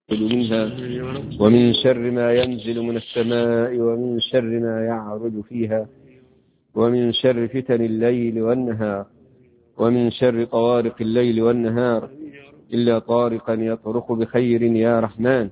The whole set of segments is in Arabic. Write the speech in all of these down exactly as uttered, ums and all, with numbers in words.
منها ومن شر ما ينزل من السماء ومن شر ما يعرج فيها ومن شر فتن الليل والنهار ومن شر طوارق الليل والنهار إلا طارقا يطرق بخير يا رحمن.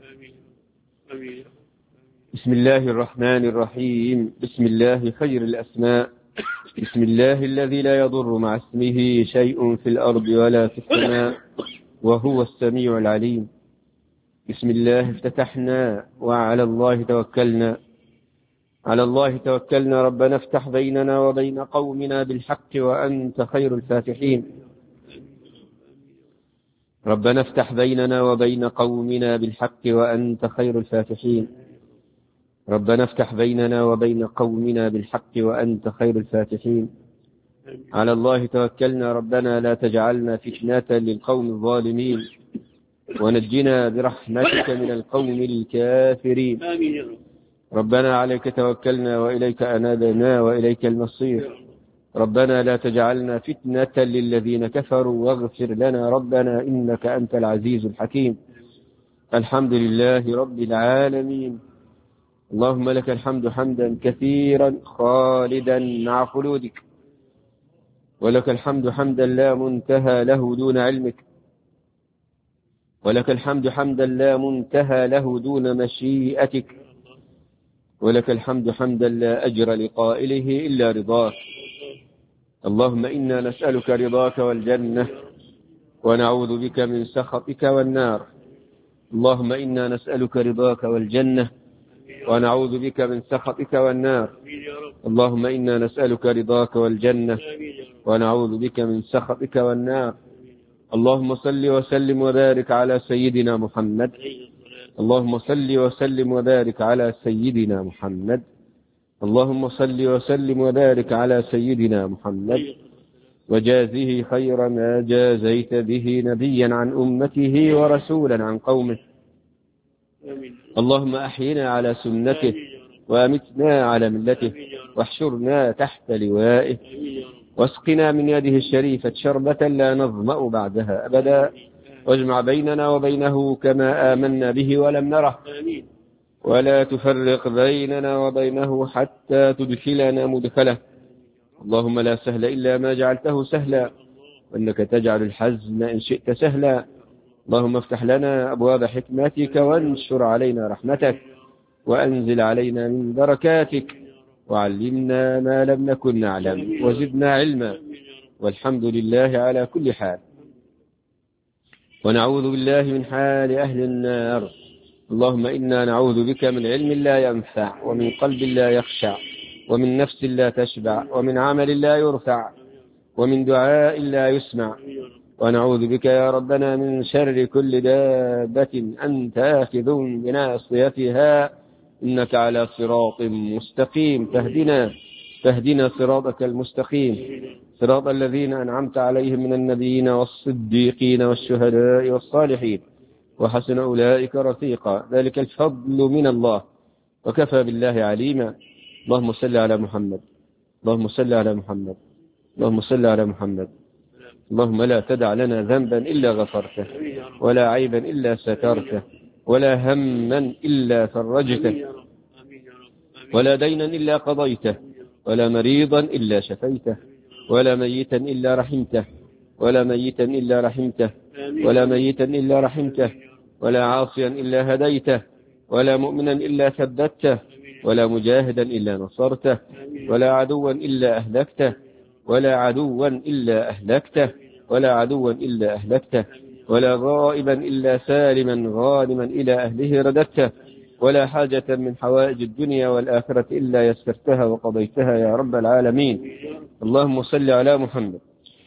بسم الله الرحمن الرحيم. بسم الله خير الأسماء. بسم الله الذي لا يضر مع اسمه شيء في الأرض ولا في السماء وهو السميع العليم. بسم الله افتتحنا وعلى الله توكلنا. على الله توكلنا. ربنا افتح بيننا وبين قومنا بالحق وأنت خير الفاتحين. ربنا افتح بيننا وبين قومنا بالحق وأنت خير الفاتحين. ربنا افتح بيننا وبين قومنا بالحق وأنت خير الفاتحين. على الله توكلنا. ربنا لا تجعلنا فتنة للقوم الظالمين ونجنا برحمتك من القوم الكافرين. ربنا عليك توكلنا وإليك أنابنا وإليك المصير. ربنا لا تجعلنا فتنة للذين كفروا واغفر لنا ربنا إنك أنت العزيز الحكيم. الحمد لله رب العالمين. اللهم لك الحمد حمدا كثيرا خالدا مع خلودك، ولك الحمد حمدا لا منتهى له دون علمك، ولك الحمد حمدا لا منتهى له دون مشيئتك، ولك الحمد حمدا لا أجر لقائله إلا رضاك. اللهم إنا نسألك رضاك والجنة ونعوذ بك من سخطك والنار. اللهم إنا نسألك رضاك والجنة ونعوذ بك من سخطك والنار. اللهم إنا نسألك رضاك والجنة ونعوذ بك من سخطك والنار. اللهم صل وسلم وبارك على سيدنا محمد. اللهم صل وسلم وبارك على سيدنا محمد. اللهم صل وسلم وبارك على سيدنا محمد وجازه خير ما جازيت به نبيا عن أمته ورسولا عن قومه. اللهم أحينا على سنته وأمتنا على ملته واحشرنا تحت لوائه واسقنا من يده الشريفة شربة لا نظمأ بعدها أبدا، واجمع بيننا وبينه كما آمنا به ولم نره، ولا تفرق بيننا وبينه حتى تدخلنا مدخله. اللهم لا سهل إلا ما جعلته سهلا، وإنك تجعل الحزن إن شئت سهلا. اللهم افتح لنا أبواب حكمتك وانشر علينا رحمتك وأنزل علينا من بركاتك وعلمنا ما لم نكن نعلم وزدنا علما، والحمد لله على كل حال. ونعوذ بالله من حال أهل النار. اللهم إنا نعوذ بك من علم لا ينفع ومن قلب لا يخشع ومن نفس لا تشبع ومن عمل لا يرفع ومن دعاء لا يسمع. ونعوذ بك يا ربنا من شر كل دابة أنت آخذ بناصيتها إنك على صراط مستقيم. تهدنا تهدنا صراطك المستقيم، صراط الذين أنعمت عليهم من النبيين والصديقين والشهداء والصالحين وحسن أولئك رفيقا. ذلك الفضل من الله وكفى بالله عليما. اللهم صل على محمد. اللهم صل على محمد. اللهم صل على محمد. اللهم لا تدع لنا ذنبا إلا غفرته، ولا عيبا إلا سترته، ولا هما إلا فرجته، ولا دينا إلا قضيته، ولا مريضا إلا شفيته، ولا ميتا إلا رحمته، ولا ميتا إلا رحمته، ولا ميتا إلا رحمته، ولا عاصيا إلا هديته، ولا مؤمنا إلا ثبته، ولا مجاهدا إلا نصرته، ولا عدوا إلا أهلكته، ولا عدوا إلا أهلكته، ولا عدوا إلا أهلكته، ولا غائبا إلا سالما غانما إلى أهله رددته، ولا حاجة من حوائج الدنيا والآخرة إلا يسرتها وقضيتها يا رب العالمين. اللهم صل على محمد.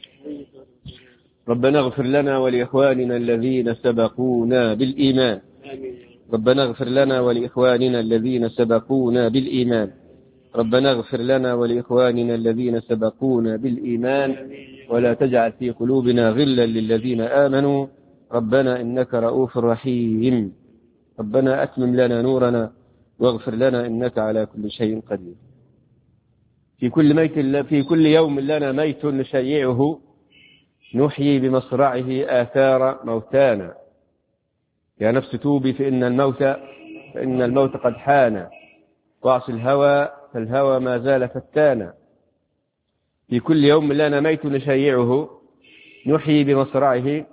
ربنا اغفر لنا ولإخواننا الذين سبقونا بالإيمان. ربنا اغفر لنا ولإخواننا الذين سبقونا بالإيمان. ربنا اغفر لنا ولإخواننا الذين سبقونا بالإيمان ولا تجعل في قلوبنا غلا للذين آمنوا ربنا إنك رؤوف رحيم. ربنا أتمم لنا نورنا واغفر لنا إنك على كل شيء قدير. في كل ميت في كل يوم لنا ميت نشيعه نحيي بمصرعه آثار موتانا. يا نفس توبي فإن الموت فإن الموت قد حان، واعص الهوى فالهوى ما زال فتانا، في كل يوم لنا ميت نشيعه، نحيي بمصرعه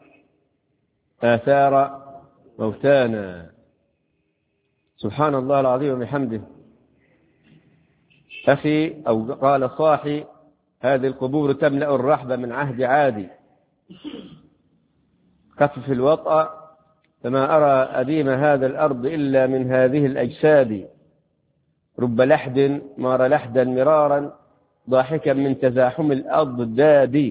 آثار موتانا. سبحان الله العظيم وبحمده. أخي أو قال صاحي هذه القبور تملأ الرحب من عهد عادي، خفف الوطأ فما أرى أديم هذا الأرض إلا من هذه الأجساد، رب لحد مار لحدا مرارا ضاحكا من تزاحم الأضداد.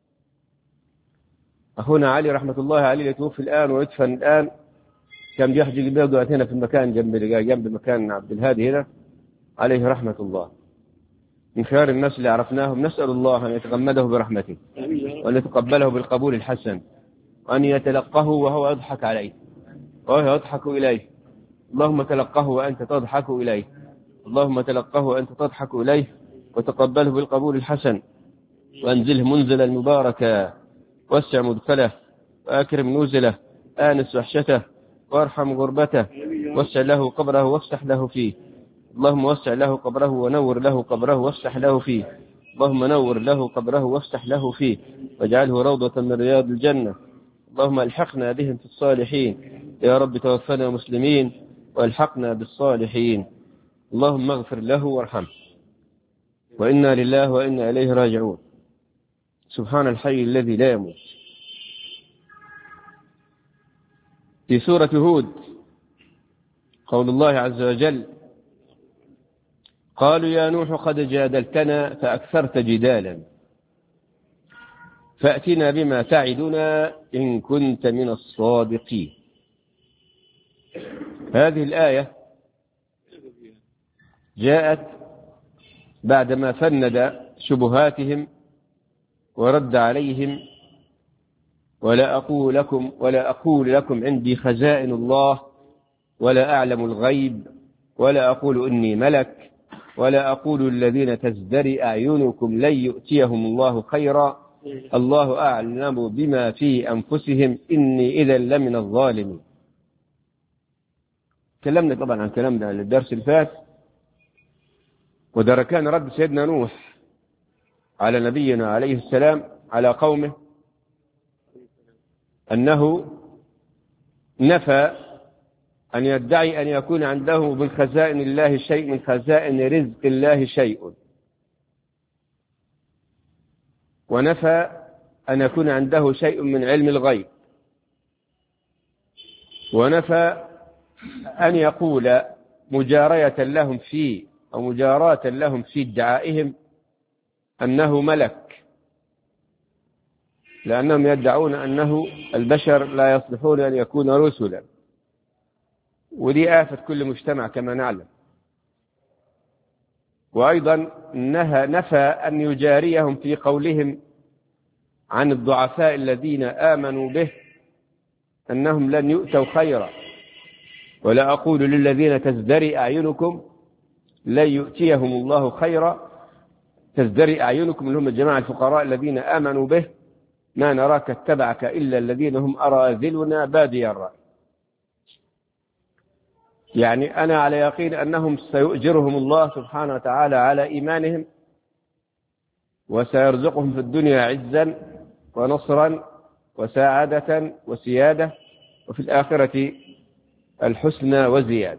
أخونا علي رحمة الله عليه يتوفي الآن ويدفن الآن، كان بيحجي بيضع هنا في المكان جنب جنب مكان عبد الهادي هنا عليه رحمة الله، من خيار الناس اللي عرفناهم. نسأل الله أن يتغمده برحمته وأن يتقبله بالقبول الحسن، وأن يتلقه وهو يضحك عليه وهو يضحك إليه. اللهم تلقه وأنت تضحك إليه، اللهم تلقه وأنت تضحك إليه، وتقبله بالقبول الحسن، وأنزله منزلا مباركا، واسع مدخله، وأكرم نزله، آنس وحشته، وارحم غربته، واسع له قبره وافسح له فيه. اللهم وسع له قبره ونور له قبره وافسح له فيه. اللهم نور له قبره وافسح له فيه، واجعله روضة من رياض الجنة. اللهم الحقنا بهم في الصالحين، يا رب توفنا مسلمين والحقنا بالصالحين. اللهم اغفر له وارحمه، وإنا لله وإنا إليه راجعون. سبحان الحي الذي لا يموت. في سورة هود قول الله عز وجل: قالوا يا نوح قد جادلتنا فأكثرت جدالا فأتنا بما تعدنا إن كنت من الصادقين. هذه الآية جاءت بعدما فند شبهاتهم ورد عليهم: ولا أقول لكم ولا أقول لكم عندي خزائن الله ولا أعلم الغيب ولا أقول إني ملك ولا أقول الذين تزدري أعينكم لن يؤتيهم الله خيرا الله أعلم بما في أنفسهم إني إذا لمن الظالمين. تكلمنا طبعا عن كلامنا الدرس الفات، وده كان رد سيدنا نوح على نبينا عليه السلام على قومه أنه نفى أن يدعي أن يكون عنده من خزائن الله شيء، من خزائن رزق الله شيء، ونفى أن يكون عنده شيء من علم الغيب، ونفى أن يقول مجارية لهم في أو مجاراة لهم في ادعائهم أنه ملك، لأنهم يدعون أنه البشر لا يصلحون أن يكون رسلا، ودي آفة كل مجتمع كما نعلم. وأيضا نهى نفى أن يجاريهم في قولهم عن الضعفاء الذين آمنوا به أنهم لن يؤتوا خيرا، ولا أقول للذين تزدري أعينكم لن يؤتيهم الله خيرا. تزدري أعينكم اللي هم الجماعة الفقراء الذين آمنوا به: ما نراك اتبعك إلا الذين هم أراذلنا بادي الرأي. يعني أنا على يقين أنهم سيؤجرهم الله سبحانه وتعالى على إيمانهم، وسيرزقهم في الدنيا عزا ونصرا وسعادة وسيادة، وفي الآخرة الحسنى وزيادة.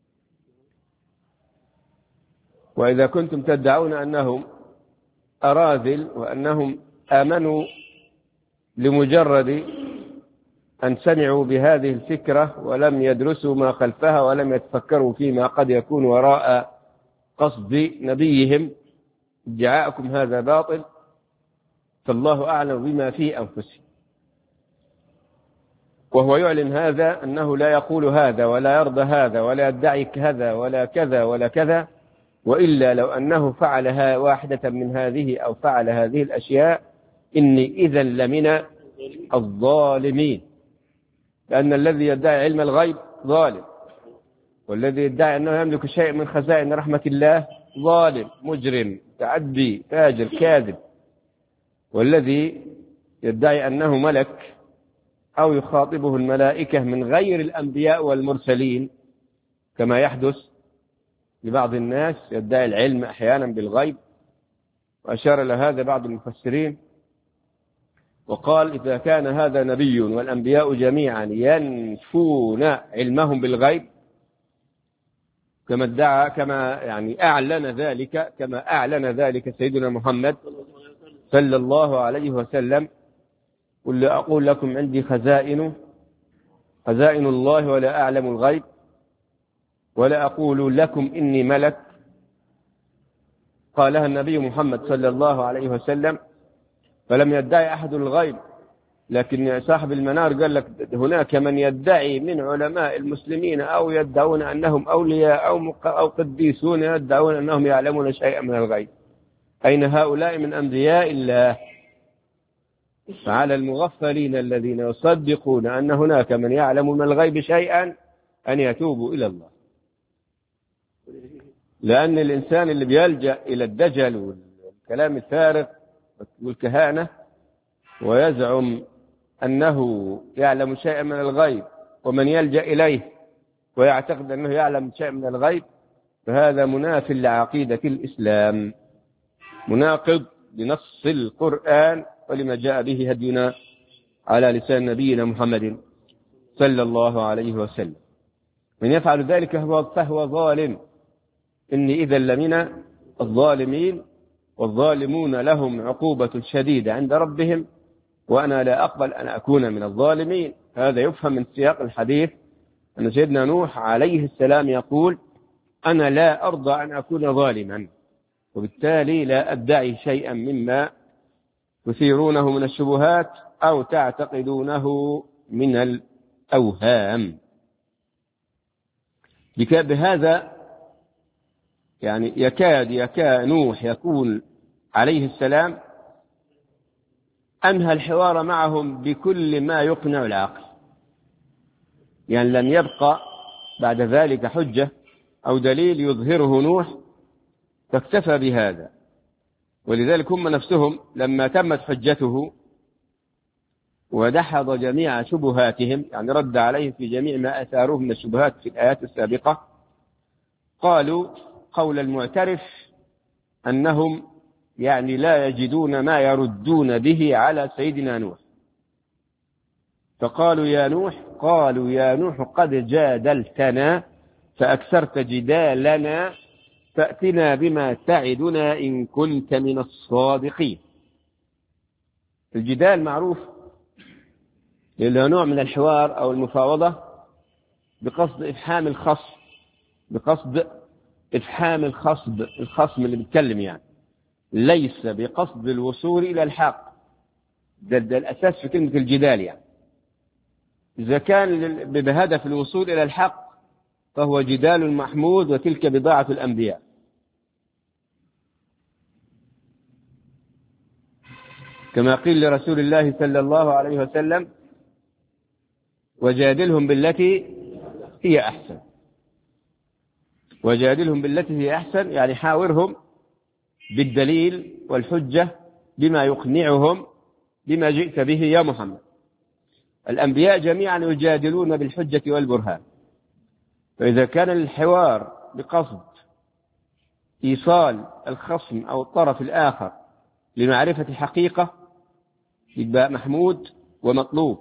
وإذا كنتم تدعون أنهم أراذل وأنهم آمنوا لمجرد أن سمعوا بهذه الفكرة ولم يدرسوا ما خلفها ولم يتفكروا فيما قد يكون وراء قصد نبيهم، ادعاءكم هذا باطل، فالله أعلم بما في أنفسهم. وهو يعلن هذا أنه لا يقول هذا ولا يرضى هذا ولا يدعي كذا ولا كذا ولا كذا، وإلا لو أنه فعلها واحدة من هذه أو فعل هذه الأشياء إني إذا لمن الظالمين، لأن الذي يدعي علم الغيب ظالم، والذي يدعي أنه يملك شيء من خزائن رحمة الله ظالم مجرم تعدي فاجر كاذب، والذي يدعي أنه ملك أو يخاطبه الملائكة من غير الأنبياء والمرسلين كما يحدث لبعض الناس يدعي العلم أحيانا بالغيب، وأشار إلى هذا بعض المفسرين وقال إذا كان هذا نبي والأنبياء جميعا ينفون علمهم بالغيب كما ادعى كما يعني أعلن ذلك كما أعلن ذلك سيدنا محمد صلى الله عليه وسلم، قل أقول لكم عندي خزائن خزائن الله ولا أعلم الغيب ولا أقول لكم إني ملك، قالها النبي محمد صلى الله عليه وسلم، فلم يدعي أحد الغيب. لكن صاحب المنار قال لك هناك من يدعي من علماء المسلمين أو يدعون أنهم أولياء أو أو قديسون يدعون أنهم يعلمون شيئا من الغيب. أين هؤلاء من أنبياء الله؟ فعلى المغفلين الذين يصدقون أن هناك من يعلم من الغيب شيئا أن يتوبوا إلى الله، لأن الإنسان اللي بيلجأ إلى الدجل والكلام الفارغ والكهانة ويزعم أنه يعلم شيئا من الغيب ومن يلجأ إليه ويعتقد أنه يعلم شيئا من الغيب فهذا مناف لعقيدة الإسلام، مناقض لنص القرآن ولما جاء به هدينا على لسان نبينا محمد صلى الله عليه وسلم. من يفعل ذلك فهو ظالم، إني إذا لمن الظالمين، والظالمون لهم عقوبة شديدة عند ربهم وأنا لا أقبل أن أكون من الظالمين. هذا يفهم من سياق الحديث أن سيدنا نوح عليه السلام يقول أنا لا أرضى أن أكون ظالما، وبالتالي لا أدعي شيئا مما تثيرونه من الشبهات أو تعتقدونه من الأوهام. بهذا يعني يكاد يكاد نوح يكون عليه السلام أنهى الحوار معهم بكل ما يقنع العقل، يعني لم يبقى بعد ذلك حجة أو دليل يظهره نوح فاكتفى بهذا. ولذلك هم نفسهم لما تمت حجته ودحض جميع شبهاتهم، يعني رد عليهم في جميع ما أثاروه من الشبهات في الآيات السابقة، قالوا قول المعترف أنهم يعني لا يجدون ما يردون به على سيدنا نوح، فقالوا يا نوح قالوا يا نوح قد جادلتنا فأكثرت جدالنا فأتنا بما تعدنا إن كنت من الصادقين. الجدال معروف إلى نوع من الحوار أو المفاوضة بقصد إفحام الخصم، بقصد إفحام الخصم الخصم اللي بيتكلم، يعني ليس بقصد الوصول إلى الحق. ده, ده الأساس في كلمة الجدال. يعني إذا كان بهدف الوصول إلى الحق فهو جدال محمود، وتلك بضاعة الأنبياء. كما قيل لرسول الله صلى الله عليه وسلم وجادلهم بالتي هي أحسن. وجادلهم بالتي هي أحسن يعني حاورهم بالدليل والحجة بما يقنعهم بما جئت به يا محمد. الأنبياء جميعا يجادلون بالحجة والبرهان، فإذا كان الحوار بقصد إيصال الخصم أو الطرف الآخر لمعرفة حقيقة يبقى محمود ومطلوب.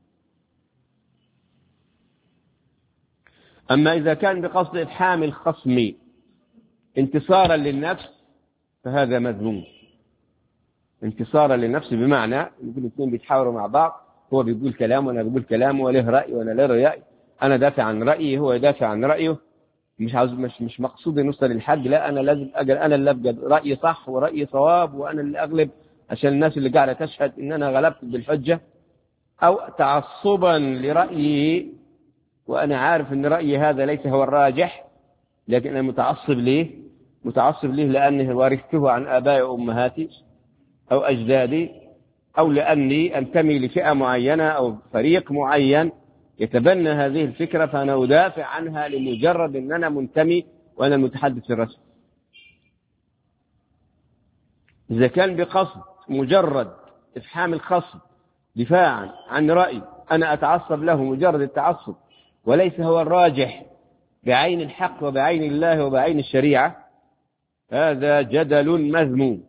أما إذا كان بقصد إفحام الخصم انتصارا للنفس فهذا مذموم. انتصارا للنفس بمعنى يمكن الاثنين بيتحاوروا مع بعض، هو بيقول كلام وأنا بقول كلام، وله رأي وأنا له رأي، أنا دافع عن رأيي هو يدافع عن رأيه، مش عاوز مش مش مقصود نوصل للحق، لا أنا لازم أجل أنا اللي أبقى رأيي صح ورأيي صواب وأنا اللي أغلب عشان الناس اللي قاعدة تشهد إن أنا غلبت بالحجة، أو تعصبا لرأيي وأنا عارف إن رأيي هذا ليس هو الراجح لكن أنا متعصب ليه متعصب ليه لأنه ورثته عن آبائي وأمهاتي أو أجدادي، أو لأني أنتمي لفئة معينة أو فريق معين يتبنى هذه الفكرة فأنا أدافع عنها لمجرد أن أنا منتمي وأنا المتحدث الرسمي. إذا كان بقصد مجرد إفحام الخصم دفاعا عن رأي أنا أتعصب له مجرد التعصب وليس هو الراجح بعين الحق وبعين الله وبعين الشريعة، هذا جدل مذموم،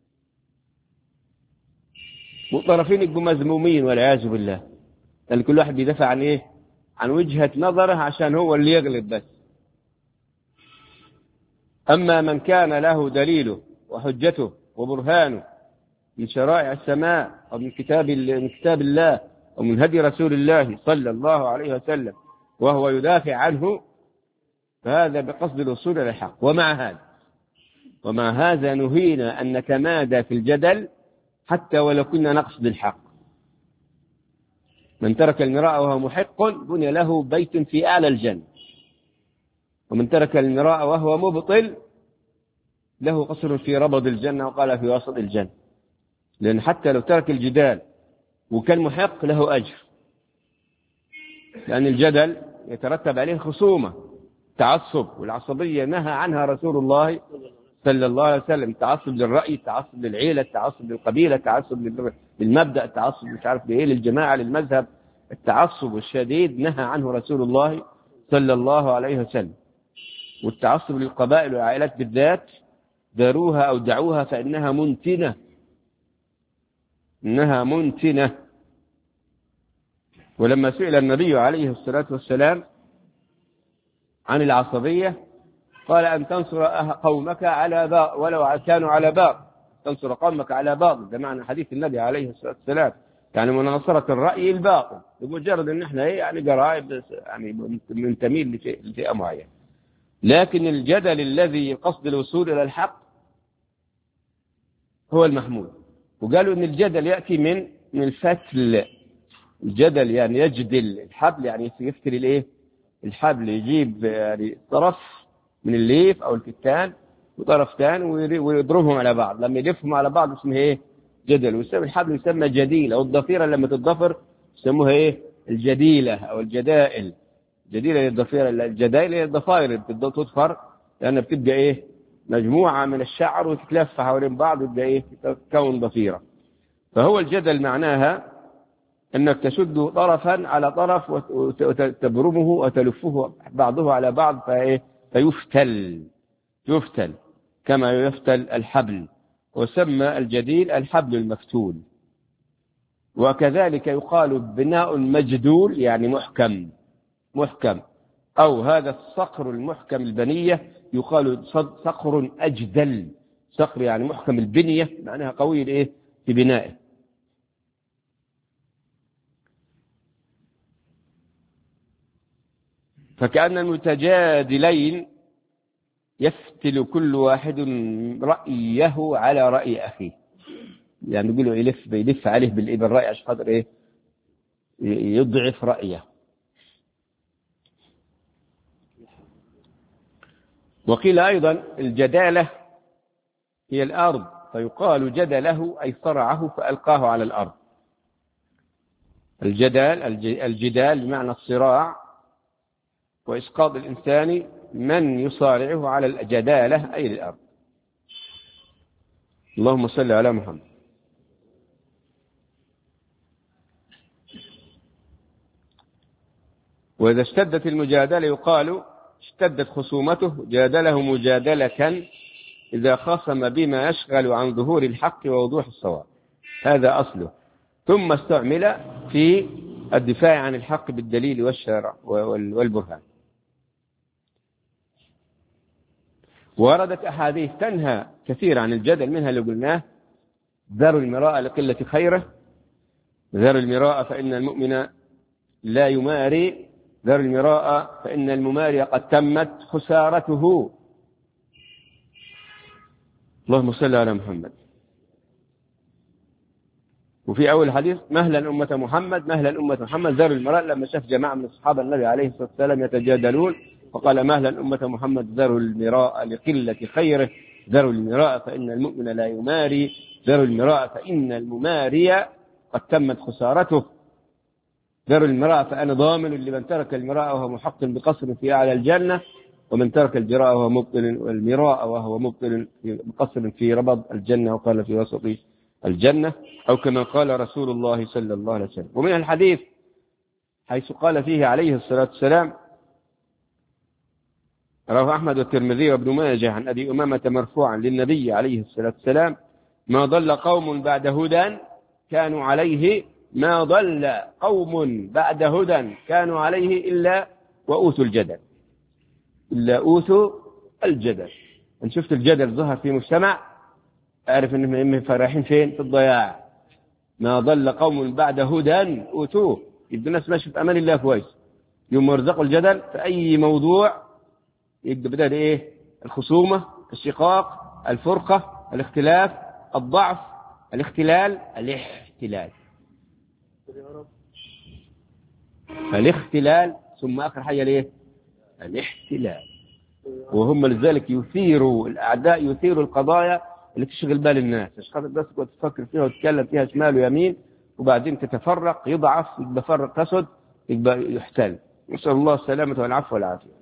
والطرفين يبقوا مذمومين والعياذ بالله، لأن كل واحد بيدافع عن إيه؟ عن وجهة نظره عشان هو اللي يغلب بس. أما من كان له دليله وحجته وبرهانه من شرائع السماء أو من كتاب من كتاب الله أو من هدي رسول الله صلى الله عليه وسلم وهو يدافع عنه، فهذا بقصد الوصول إلى الحق. ومع هذا ومع هذا نهينا أن نتمادى في الجدل حتى ولو كنا نقصد الحق. من ترك المراء وهو محق بني له بيت في أعلى الجنة، ومن ترك المراء وهو مبطل له قصر في ربض الجنة، وقال في وسط الجنة. لأن حتى لو ترك الجدال وكان محق له أجر، لأن الجدل يترتب عليه خصومة، تعصب، والعصبية نهى عنها رسول الله صلى الله عليه وسلم. التعصب للرأي، التعصب للعيلة، التعصب للقبيلة، التعصب للمبدأ، التعصب مش عارف لإيه، للجماعة، للمذهب، التعصب الشديد نهى عنه رسول الله صلى الله عليه وسلم. والتعصب للقبائل والعائلات بالذات داروها أو دعوها فإنها منتنة، إنها منتنة. ولما سئل النبي عليه الصلاة والسلام عن العصبية قال أن تنصر قومك على باطل ولو كانوا على باطل، تنصر قومك على باطل، ده معنى حديث النبي عليه الصلاة والسلام، يعني مناصرة الرأي الباطل، بمجرد أن احنا ايه يعني قرائب يعني منتمين لفئة معينة. لكن الجدل الذي قصد الوصول إلى الحق هو المحمود. وقالوا أن الجدل يأتي من من الفتل، الجدل يعني يجدل، الحبل يعني يفتل الايه الحبل، يجيب يعني طرف من الليف أو الكتان وطرف ثاني ويضربهم على بعض، لما يلفهم على بعض اسمه ايه جدل. ويسمى الحبل يسمى جديلة، والضفيرة لما تتضفر يسموها ايه الجديلة أو الجدائل. جديلة للضفيرة، الجدائل هي الضفائر تضفر لأنها بتبقى ايه مجموعة من الشعر وتتلف حوالين بعض وتبقى ايه تكون ضفيرة. فهو الجدل معناها أنك تشد طرفا على طرف وتبرمه وتلفه بعضه على بعض فإيه فيفتل، يفتل كما يفتل الحبل، وسمى الجديل الحبل المفتول. وكذلك يقال بناء مجدول يعني محكم، محكم، أو هذا الصقر المحكم البنية يقال صقر أجدل، صقر يعني محكم البنية معناها قوي إيه في بنائه. فكأن المتجادلين يفتل كل واحد رأيه على رأي أخيه، يعني يقولوا يلف يلف عليه بالرأي عشان خاطر إيه يضعف رأيه. وقيل أيضا الجدالة هي الأرض، فيقال جدله أي صرعه فألقاه على الأرض. الجدال الجدال بمعنى الصراع وإسقاط الإنسان من يصارعه على الجدالة أي الأرض. اللهم صل على محمد. وإذا اشتدت المجادلة يقال اشتدت خصومته، جادله مجادلة إذا خاصم بما يشغل عن ظهور الحق ووضوح الصواب، هذا أصله، ثم استعمل في الدفاع عن الحق بالدليل والشرع والبرهان. وردت أحاديث تنهى كثير عن الجدل، منها اللي قلناه ذروا المراء لقلة خيره، ذروا المراء فإن المؤمن لا يماري، ذروا المراء فإن المماري قد تمت خسارته. اللهم صل على محمد. وفي أول حديث مهلا أمة محمد، مهلا أمة محمد، ذروا المراء، لما شاف جماعة من أصحاب النبي عليه الصلاة والسلام يتجادلون فقال مهلا أمة محمد ذروا المراء لقلة خيره، ذروا المراء فإن المؤمن لا يماري، ذروا المراء فإن المماري قد تمت خسارته، ذروا المراء فأنا ضامن لمن ترك المراء وهو محق بقصر في أعلى الجنة، ومن ترك الجراء وهو مبطل والمراء وهو مبطل بقصر في ربض الجنة، وقال في وسط الجنة، أو كما قال رسول الله صلى الله عليه وسلم. ومن الحديث حيث قال فيه عليه الصلاة والسلام، رواه أحمد والترمذي وابن ماجه عن أبي أمامة مرفوعا للنبي عليه الصلاة والسلام: ما ضل قوم بعد هدى كانوا عليه ما ضل قوم بعد هدى كانوا عليه إلا وأوتوا الجدل إلا أوتوا الجدل. إن شفت الجدل ظهر في مجتمع أعرف إنهم فرحين فين؟ في الضياع. ما ضل قوم بعد هدى أوتوه، يبدو الناس ماشي في أمان الله كويس، يوم يرزقوا الجدل في أي موضوع يبدأ بدأ إيه؟ الخصومة، الشقاق، الفرقة، الاختلاف، الضعف، الاختلال، الاحتلال. فالاختلال ثم آخر حاجة ليه؟ الاحتلال. وهم لذلك يثيروا الأعداء، يثيروا القضايا اللي تشغل بال الناس، مش خاطر بس تفكر فيها وتتكلم فيها شمال ويمين وبعدين تتفرق، يضعف، يبقى فرق تسد، يبقى يحتل. نسأل الله السلامة والعفو والعافية.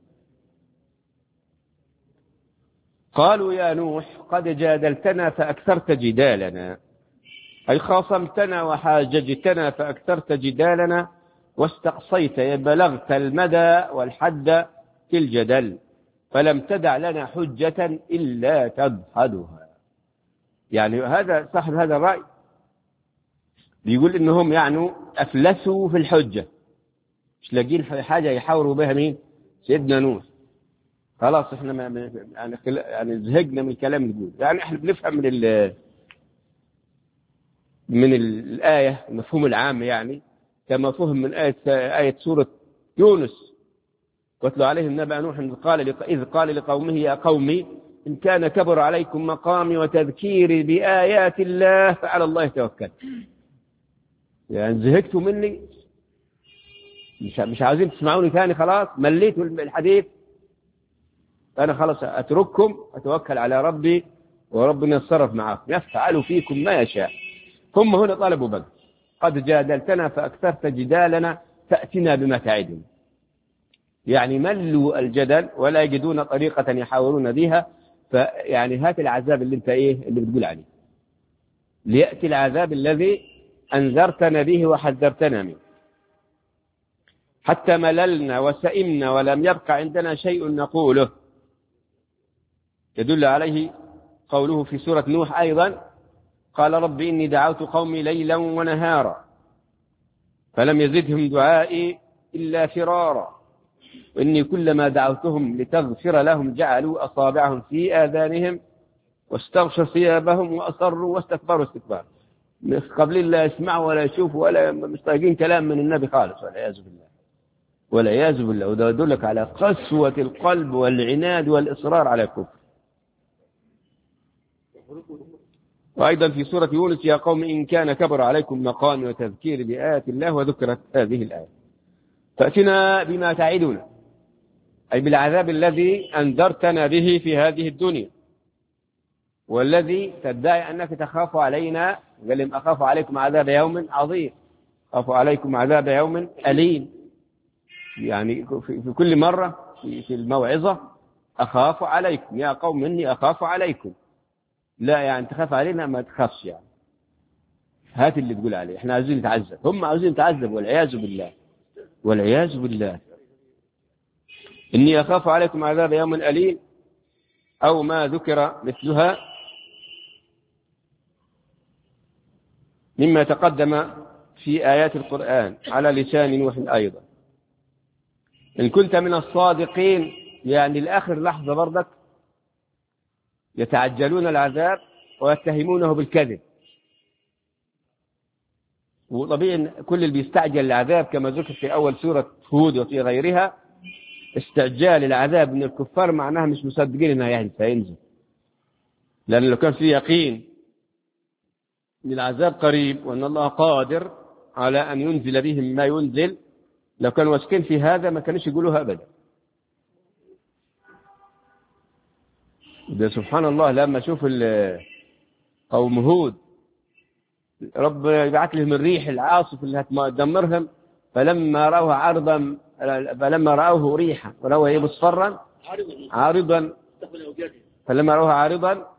قالوا يا نوح قد جادلتنا فأكثرت جدالنا، أي خاصمتنا وحاججتنا فأكثرت جدالنا واستقصيت، بلغت المدى والحد في الجدل، فلم تدع لنا حجة إلا تدحضها. يعني هذا صاحب هذا الرأي بيقول إنهم يعني أفلسوا في الحجة، مش لاقين حاجة يحاوروا بها مين؟ سيدنا نوح. خلاص احنا ما يعني يعني زهقنا من الكلام اللي بيقول. يعني احنا بنفهم من ال من الآية المفهوم العام، يعني كما فهم من آية آية سورة يونس: واتلو عليهم نبأ نوح إذ قال إذ قال لقومه يا قومي إن كان كبر عليكم مقامي وتذكيري بآيات الله فعلى الله توكل. يعني زهقتوا مني، مش مش عايزين تسمعوني ثاني، خلاص مليتوا الحديث، أنا خلاص أترككم أتوكل على ربي وربنا يتصرف معكم يفعل فيكم ما يشاء. هم هنا طلبوا بقى: قد جادلتنا فأكثرت جدالنا فأتنا بما تعدنا. يعني ملوا الجدل ولا يجدون طريقة يحاولون بها، فيعني هات العذاب اللي انت ايه اللي بتقول عليه، ليأتي العذاب الذي أنذرتنا به وحذرتنا منه. حتى مللنا وسئمنا ولم يبقى عندنا شيء نقوله. يدل عليه قوله في سورة نوح أيضا: قال رب إني دعوت قومي ليلا ونهارا فلم يزدهم دعائي إلا فرارا وإني كلما دعوتهم لتغفر لهم جعلوا أصابعهم في آذانهم واستغشوا ثيابهم وأصروا واستكبروا استكبارا. قبل لا يسمعوا ولا يشوفوا ولا مستيقين كلام من النبي خالص، والعياذ بالله والعياذ بالله. وده يدلك على قسوة القلب والعناد والإصرار على الكفر. وأيضا في سورة يونس: يا قوم إن كان كبر عليكم مقامي وتذكير بآيات الله، وذكرت هذه الآية. فأتنا بما تعدنا، أي بالعذاب الذي أنذرتنا به في هذه الدنيا، والذي تدعي أنك تخاف علينا. قال: أخاف عليكم عذاب يوم عظيم، أخاف عليكم عذاب يوم أليم. يعني في كل مرة في الموعظة أخاف عليكم، يا قوم إني أخاف عليكم. لا يعني تخاف علينا ما تخافش، يعني هات اللي تقول عليه، احنا عايزين نتعذب، هم عايزين نتعذب والعياذ بالله والعياذ بالله. إني أخاف عليكم عذاب يوم أليم أو ما ذكر مثلها مما تقدم في آيات القرآن على لسان نوح أيضا. إن كنت من الصادقين، يعني الآخر لحظة برضك يتعجلون العذاب ويتهمونه بالكذب. وطبيعي كل اللي بيستعجل العذاب كما ذكر في أول سورة هود وفي غيرها، استعجال العذاب من الكفار معناها مش مصدقين انها يعني سينزل. لأن لو كان في يقين ان العذاب قريب وان الله قادر على ان ينزل بهم ما ينزل، لو كانوا واثقين في هذا ما كانوش يقولوها ابدا. ده سبحان الله، لما اشوف قوم هود رب يبعث لهم الريح العاصف اللي هتدمرهم، فلما رأوه عرضا فلما رأوه ريحا ورأوه مصفرا عارضا فلما رأوه عارضا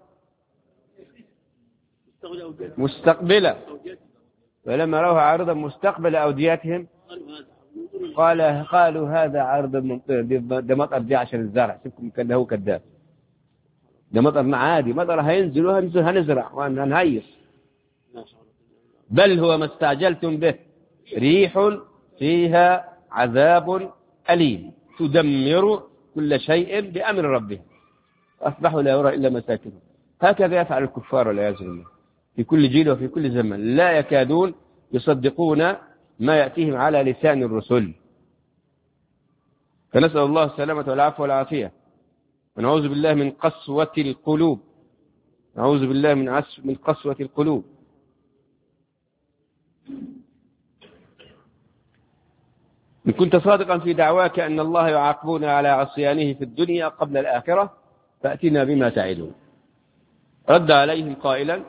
مستقبلا فلما رأوه عارضا مستقبل أودياتهم قال قالوا هذا عرض ممطر، ده مطر دي عشان الزرع. شوفكم كان هو كذاب، ده مطر عادي، مطر هينزل وهنزل هنزرع وهنهيص. بل هو ما استعجلتم به ريح فيها عذاب أليم تدمر كل شيء بأمر ربهم أصبحوا لا يرى إلا مساكنهم. هكذا يفعل الكفار والعياذ بالله في كل جيل وفي كل زمن، لا يكادون يصدقون ما يأتيهم على لسان الرسل. فنسأل الله السلامة والعفو والعافية، ونعوذ بالله من قسوة القلوب، نعوذ بالله من عس من قسوة القلوب. إن كنت صادقا في دعواك أن الله يعاقبنا على عصيانه في الدنيا قبل الآخرة فأتنا بما تعدون. رد عليهم قائلا،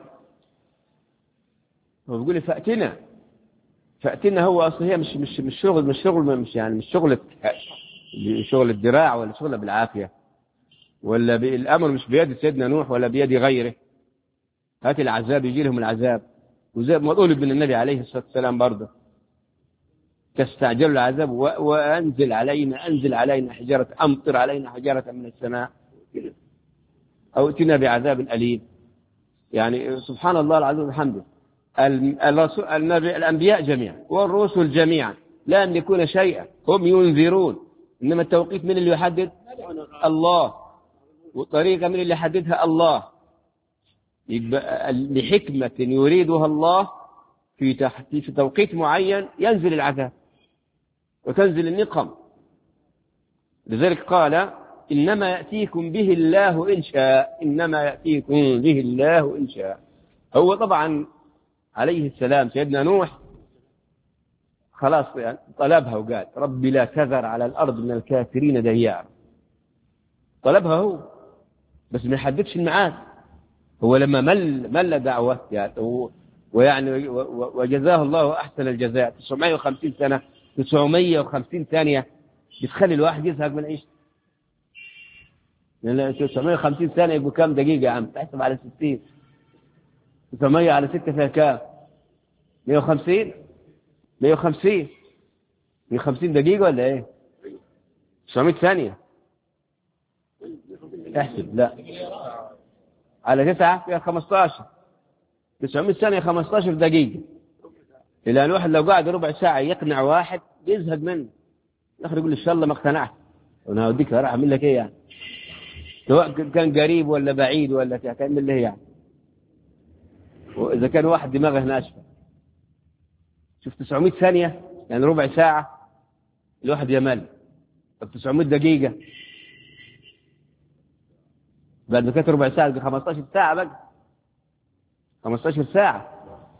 هو بيقول فأتنا فأتنا هو أصلا هي مش مش مش شغل مش شغل مش يعني مش شغل شغل الدراع ولا شغل بالعافية، ولا الأمر مش بيد سيدنا نوح ولا بيد غيره. هات العذاب يجي لهم العذاب، وزي ما قول ابن النبي عليه الصلاة والسلام برضه تستعجل العذاب وأنزل علينا أنزل علينا حجارة، أمطر علينا حجارة من السماء أو ائتنا بعذاب أليم. يعني سبحان الله العظيم وبحمده، الأنبياء جميعا والرسل جميعا لا يملكون شيئا، هم ينذرون، إنما التوقيت من اللي يحدد؟ الله، والطريقة من اللي يحددها؟ الله. لحكمة يريدها الله في تحت في توقيت معين ينزل العذاب وتنزل النقم. لذلك قال إنما يأتيكم به الله إن شاء، إنما يأتيكم به الله إن شاء. هو طبعا عليه السلام سيدنا نوح خلاص يعني طلبها وقال ربي لا تذر على الأرض من الكافرين ديارا، طلبها هو بس ما يحددش الميعاد. هو لما مل مل دعوة يعني ويعني وجزاه الله أحسن الجزاء تسعمائة وخمسين سنة تسعمائة وخمسين ثانية بتخلي الواحد يزهق من عيشته. لأن تسعمائة وخمسين ثانية يبقوا كام دقيقة يا عم؟ تحسب على ستين، تسعمائة على ستة فيها كام؟ مئة وخمسين مئة وخمسين مئة وخمسين دقيقة ولا إيه؟ تسعمائة ثانية احسب، لا على تسعة فيها خمسة عشر، تسعمائة ثانية خمسة عشر دقيقة. إلا الواحد لو قاعد ربع ساعة يقنع واحد يزهق منه، الآخر يقول إن شاء الله ما اقتنعت، وأنا هوديك راح أعمل لك إيه يعني؟ سواء كان قريب ولا بعيد ولا كان من اللي يعني. وإذا كان واحد دماغه ناشفة شوف تسعمائة ثانية يعني ربع ساعة الواحد يمل. طب تسعمائة دقيقة بعد ما كانت ربع ساعة خمسة عشر ساعة بقى، خمسة عشر ساعة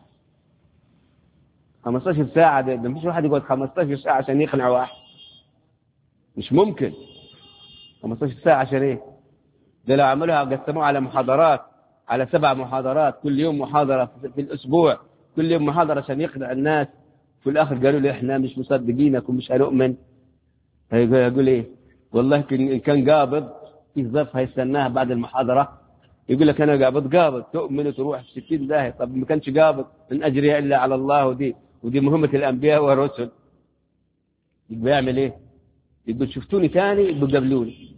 خمسة عشر ساعة ده مفيش واحد يقعد خمسة عشر ساعة عشان يقنع واحد، مش ممكن. خمسة عشر ساعة عشان ايه؟ ده لو عملوها قسموها على محاضرات، على سبع محاضرات كل يوم محاضرة في الأسبوع، كل يوم محاضرة عشان يقنع الناس، في الآخر قالوا لي إحنا مش مصدقينك ومش هنؤمن. هيقول إيه؟ والله إن كان قابض في ظرف هيستناها بعد المحاضرة يقول لك أنا قابض قابض تؤمن وتروح في ستين داهية. طب ما كانش قابض إن أجري إلا على الله، ودي ودي مهمة الأنبياء والرسل. يبقى يعمل إيه؟ يقول شفتوني ثاني يبقوا قبلوني.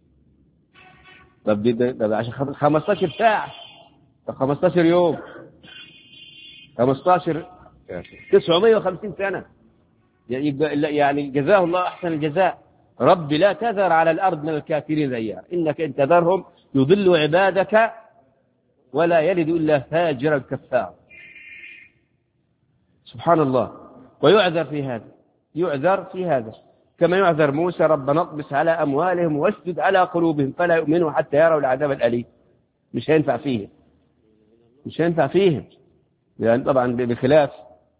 طب ده عشان خمسة عشر ساعة، طب خمسة عشر يوم، خمسة عشر تسعمائة وخمسين سنة، يعني جزاه الله أحسن الجزاء. رب لا تذر على الأرض من الكافرين ديارا إنك إن تذرهم يضلوا عبادك ولا يلد إلا فاجرا كفارا. سبحان الله. ويعذر في هذا، يعذر في هذا كما يعذر موسى ربنا اطمس على أموالهم واشدد على قلوبهم فلا يؤمنوا حتى يروا العذاب الأليم. مش هينفع فيهم، مش هينفع فيهم لأن يعني طبعا بخلاف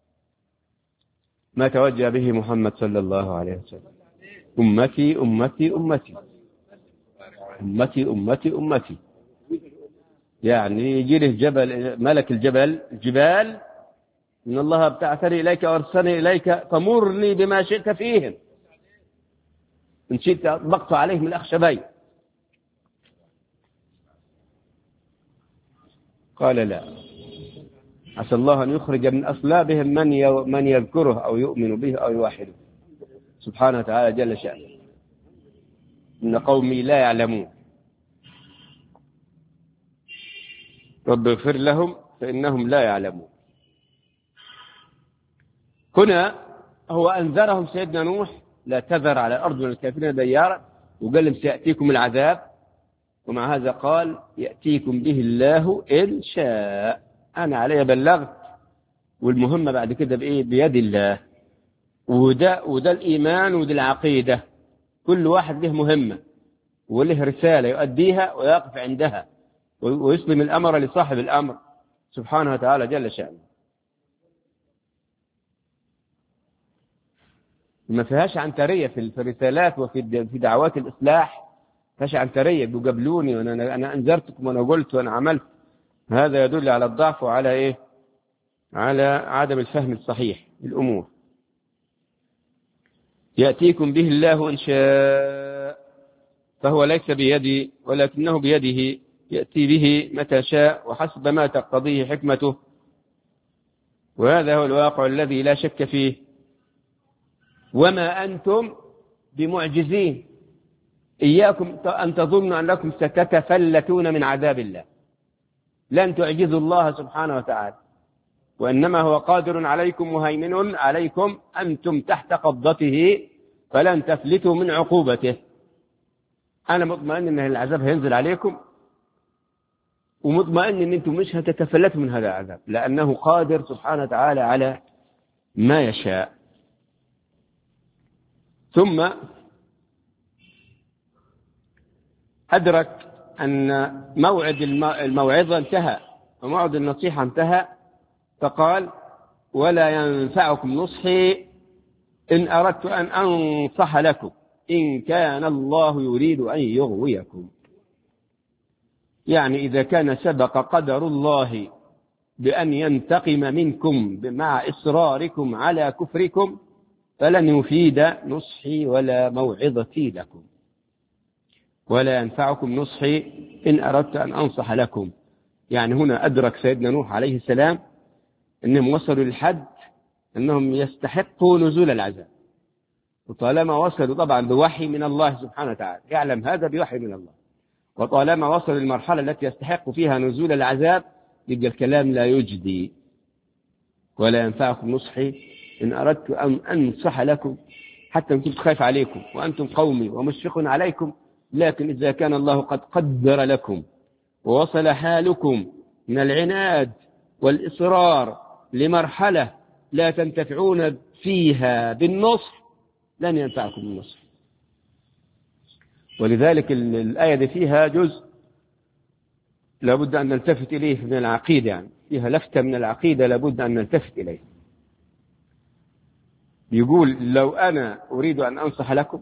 ما توجه به محمد صلى الله عليه وسلم. أمتي أمتي أمتي أمتي أمتي أمتي، يعني يجي له جبل ملك الجبل الجبال إن الله ابتعثني إليك وأرسلني إليك فمرني بما شئت فيهم، إن شئت أطبقت عليهم الأخشبين. قال لا، عسى الله أن يخرج من أصلابهم من من يذكره أو يؤمن به أو يوحده. سبحانه وتعالى جل شأنه إن قومي لا يعلمون رب اغفر لهم فإنهم لا يعلمون. هنا هو أنذرهم سيدنا نوح لا تذر على الأرض من الكافرين ديارا، وقال لهم سيأتيكم العذاب، ومع هذا قال يأتيكم به الله إن شاء. أنا علي بلغت، والمهمة بعد كده بإيه؟ بيد الله. وده, وده الإيمان وده العقيدة، كل واحد له مهمة وله رسالة يؤديها ويقف عندها ويسلم الأمر لصاحب الأمر سبحانه وتعالى جل شأنه. ما فيهاش عنترية في الرسالات وفي دعوات الإصلاح، ما فيهاش عنترية بيقابلوني وأنا أنا أنذرتكم وأنا قلت وأنا عملت. هذا يدل على الضعف وعلى إيه؟ على عدم الفهم الصحيح للأمور. يأتيكم به الله إن شاء، فهو ليس بيدي ولكنه بيده، يأتي به متى شاء وحسب ما تقتضيه حكمته، وهذا هو الواقع الذي لا شك فيه. وما أنتم بمعجزين، إياكم أن تظنوا أنكم ستتفلتون من عذاب الله، لن تعجزوا الله سبحانه وتعالى، وإنما هو قادر عليكم مهيمن عليكم، أنتم تحت قبضته فلن تفلتوا من عقوبته. أنا مطمئن أن العذاب هينزل عليكم، ومطمئن أن أنتم مش هتتفلتوا من هذا العذاب، لأنه قادر سبحانه وتعالى على ما يشاء. ثم أدرك أن موعد الموعظة انتهى وموعد النصيحة انتهى، فقال ولا ينفعكم نصحي إن أردت أن أنصح لكم إن كان الله يريد أن يغويكم. يعني إذا كان سبق قدر الله بأن ينتقم منكم مع إصراركم على كفركم فلن يفيد نصحي ولا موعظتي لكم. ولا ينفعكم نصحي إن أردت أن أنصح لكم. يعني هنا أدرك سيدنا نوح عليه السلام أنهم وصلوا للحد أنهم يستحقوا نزول العذاب، وطالما وصلوا طبعا بوحي من الله سبحانه وتعالى، يعلم هذا بوحي من الله، وطالما وصلوا للمرحلة التي يستحق فيها نزول العذاب يبقى الكلام لا يجدي. ولا ينفعكم نصحي إن أردت أن أنصح لكم، حتى إن كنت خايف عليكم وأنتم قومي ومشفق عليكم، لكن إذا كان الله قد قدر لكم ووصل حالكم من العناد والإصرار لمرحلة لا تنتفعون فيها بالنصح لن ينفعكم النصح. ولذلك الآية دي فيها جزء لابد أن نلتفت إليه من العقيدة، يعني فيها لفتة من العقيدة لابد أن نلتفت إليه. يقول لو أنا أريد أن أنصح لكم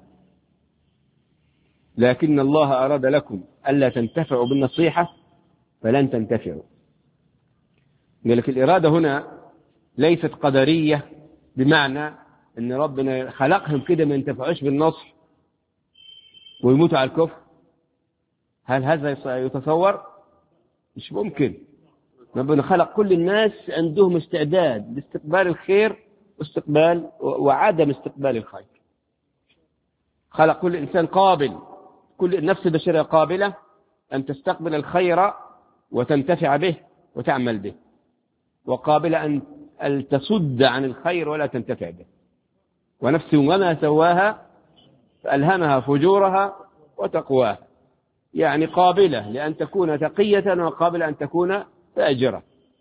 لكن الله أراد لكم ألا تنتفعوا بالنصيحة فلن تنتفعوا. لذلك الإرادة هنا ليست قدرية بمعنى أن ربنا خلقهم كده ما ينتفعوش بالنصح ويموتوا على الكفر. هل هذا يتصور؟ مش ممكن. ربنا خلق كل الناس عندهم استعداد لاستقبال الخير واستقبال وعدم استقبال الخير. خلق كل إنسان قابل، كل النفس البشرية قابلة أن تستقبل الخير وتنتفع به وتعمل به، وقابلة أن تصد عن الخير ولا تنتفع به. ونفس وما سواها فألهمها فجورها وتقواها، يعني قابلة لأن تكون تقية وقابلة أن تكون فاجرة.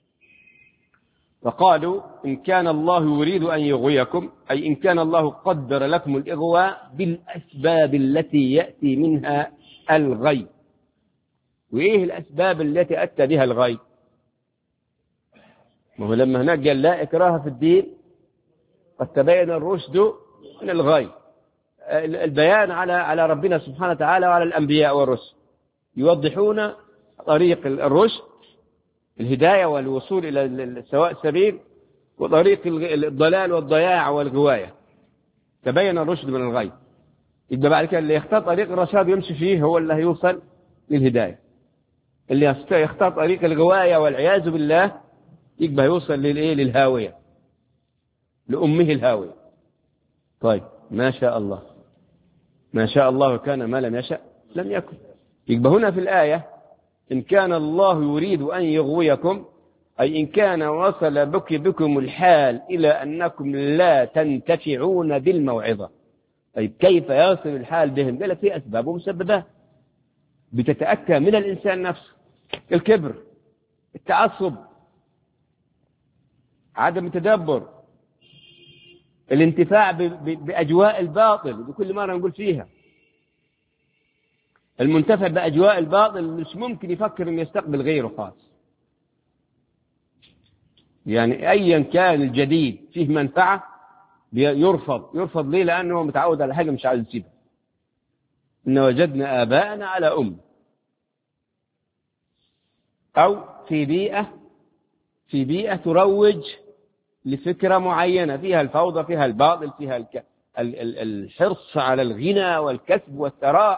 فقالوا إن كان الله يريد أن يغويكم، أي إن كان الله قدر لكم الإغواء بالأسباب التي يأتي منها الغي. وإيه الأسباب التي أتى بها الغي؟ وهو لما هناك قال لا إكراه في الدين قد تبين الرشد من الغي، البيان على على ربنا سبحانه وتعالى وعلى الأنبياء والرسل يوضحون طريق الرشد الهداية والوصول إلى سواء السبيل، وطريق الضلال والضياع والغواية. تبين الرشد من الغي، يبقى بعد كده اللي يختار طريق الرشاد يمشي فيه هو اللي هيوصل للهداية. اللي يختار طريق الغواية والعياذ بالله يبقى يوصل للإيه؟ للهاوية، لأمه الهاوية. طيب ما شاء الله، ما شاء الله كان، ما لم يشأ لم يكن. يبقى هنا في الآية إن كان الله يريد أن يغويكم، أي إن كان وصل بك بكم الحال إلى أنكم لا تنتفعون بالموعظة. طيب كيف يصل الحال بهم؟ قال لك في أسباب ومسببات بتتأتى من الإنسان نفسه: الكبر، التعصب، عدم التدبر، الانتفاع بأجواء الباطل بكل مرة نقول فيها. المنتفع بأجواء الباطل مش ممكن يفكر أن يستقبل غيره خاص، يعني أيا كان الجديد فيه منفعة يرفض. يرفض ليه؟ لأنه متعود على حاجة مش عايز يسيبها. إن وجدنا آباءنا على أم. أو في بيئة في بيئة تروج لفكرة معينة فيها الفوضى، فيها الباطل، فيها الك... ال... ال... الحرص على الغنى والكسب والثراء.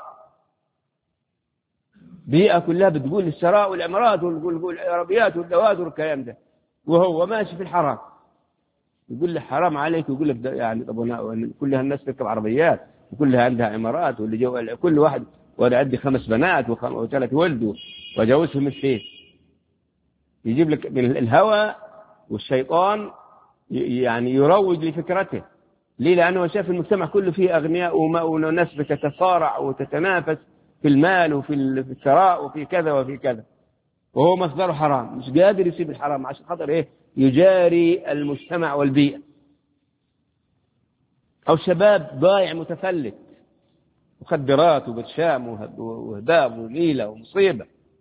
بيئة كلها بتقول الثراء والعمارات والعربيات والدوات والكلام ده، وهو ماشي في الحرام. يقول له حرام عليك، ويقول لك يعني طب كلها الناس تركب عربيات وكلها عندها عمارات، واللي جو كل واحد وانا عندي خمس بنات وخم... وثلاث ولد وجوزهم السيف. يجيب لك من الهوى والشيطان يعني يروج لفكرته. ليه؟ لأنه شاف المجتمع كله فيه أغنياء وناس بتتصارع وتتنافس في المال وفي الثراء وفي كذا وفي كذا، وهو مصدره حرام، مش قادر يسيب الحرام عشان خاطر إيه؟ يجاري المجتمع والبيئة. أو شباب ضايع متفلت، مخدرات وبرشام وهباب وغيلة ومصيبة.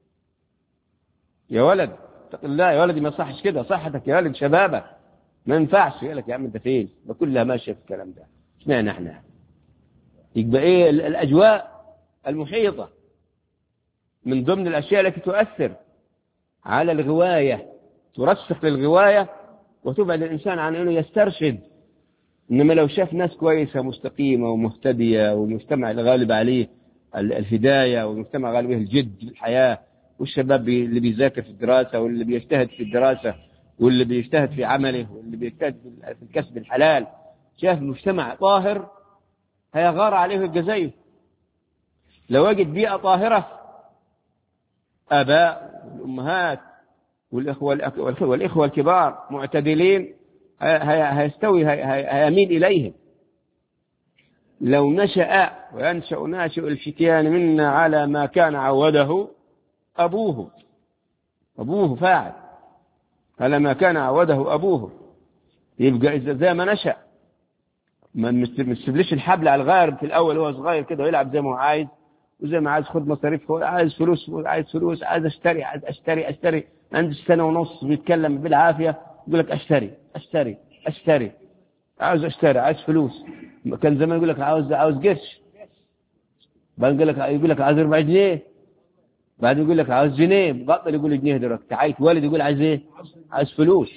يا ولد اتق الله يا ولدي، ما صحش كده، صحتك يا ولد، شبابك ما ينفعش. يقول لك يا عم انت فين؟ بكلها ماشيه في الكلام ده. اشمعنى احنا؟ يبقى ايه الاجواء المحيطه من ضمن الاشياء التي تؤثر على الغوايه، ترسخ للغوايه وتبعد الانسان عن انه يسترشد. انما لو شاف ناس كويسه مستقيمه ومهتديه، والمجتمع الغالب عليه الهدايه، والمجتمع غالب عليه الجد في الحياه، والشباب اللي بيذاكر في الدراسه، واللي بيجتهد في الدراسه، واللي بيجتهد في عمله، واللي بيجتهد في الكسب الحلال، شاف مجتمع طاهر هيغار عليه الجزائر. لو وجد بيئة طاهرة، آباء والأمهات والإخوة والإخوة الكبار معتدلين، هيستوي هيميل إليهم. لو نشأ وينشأ ناشئ الفتيان منا على ما كان عوده أبوه أبوه فاعل على ما كان عوده أبوه، يبقى إذا زي ما نشأ ما نستبلش الحبل على الغارب في الأول وهو صغير كده ويلعب زي ما هو عايز، وزي ما عايز خد مصاريف، عايز فلوس عايز فلوس عايز اشتري عايز اشتري اشتري عندي سنة ونص بيتكلم بالعافية يقول لك اشتري اشتري اشتري عاوز اشتري عايز فلوس. كان زمان يقول لك عاوز عاوز قرش، بعدين يقول لك يقول لك عايز ربع جنيه، بعدين يقول لك عاوز جنيه، بطل يقول جنيه دلوقتي. عايز والد يقول عايز ايه؟ عايز فلوس.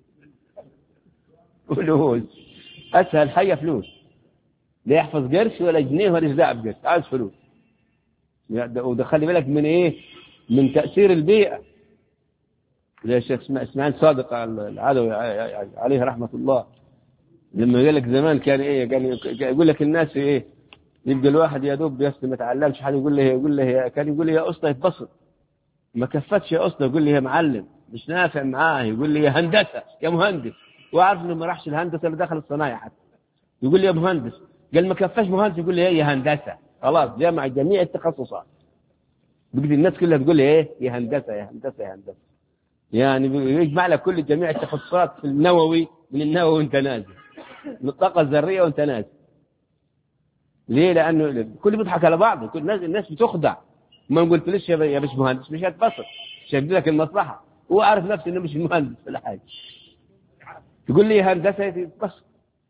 فلوس اسهل حاجه فلوس، لا يحفظ قرش ولا جنيه ولا داعي بقرش، عايز فلوس. وده خلي بالك من ايه؟ من تاثير البيئه. زي الشيخ اسماعيل صادق العدوي عليه رحمه الله، لما قال لك زمان كان ايه؟ كان يقول لك الناس ايه؟ يبقى الواحد يا دوب بس ما تعلمش حد يقول له يقول له كان يقول لي يا اسطى يتبسط، ما كفتش يا اسطى يقول لي يا معلم، مش نافع معاه يقول لي يا هندسه يا مهندس، وعارف انه ما راحش الهندسه اللي دخل الصنايع حتى يقول لي يا مهندس، قال ما كفاش مهندس يقول لي يا هندسه. خلاص جمع جميع التخصصات، بقيت الناس كلها تقول لي ايه؟ يا هندسه يا هندسه يا هندسه، يعني يجمع لك كل جميع التخصصات في النووي، من النووي وانت نازل، من الطاقه الذريه وانت نازل. ليه؟ لانه كل بيضحك على بعضه، كل الناس الناس بتخدع. ما قلت ليش يا باش مهندس مش هتبسط، شايف لك المصلحه، هو عارف نفسه انه مش مهندس ولا حاجه، تقول لي هندسه بس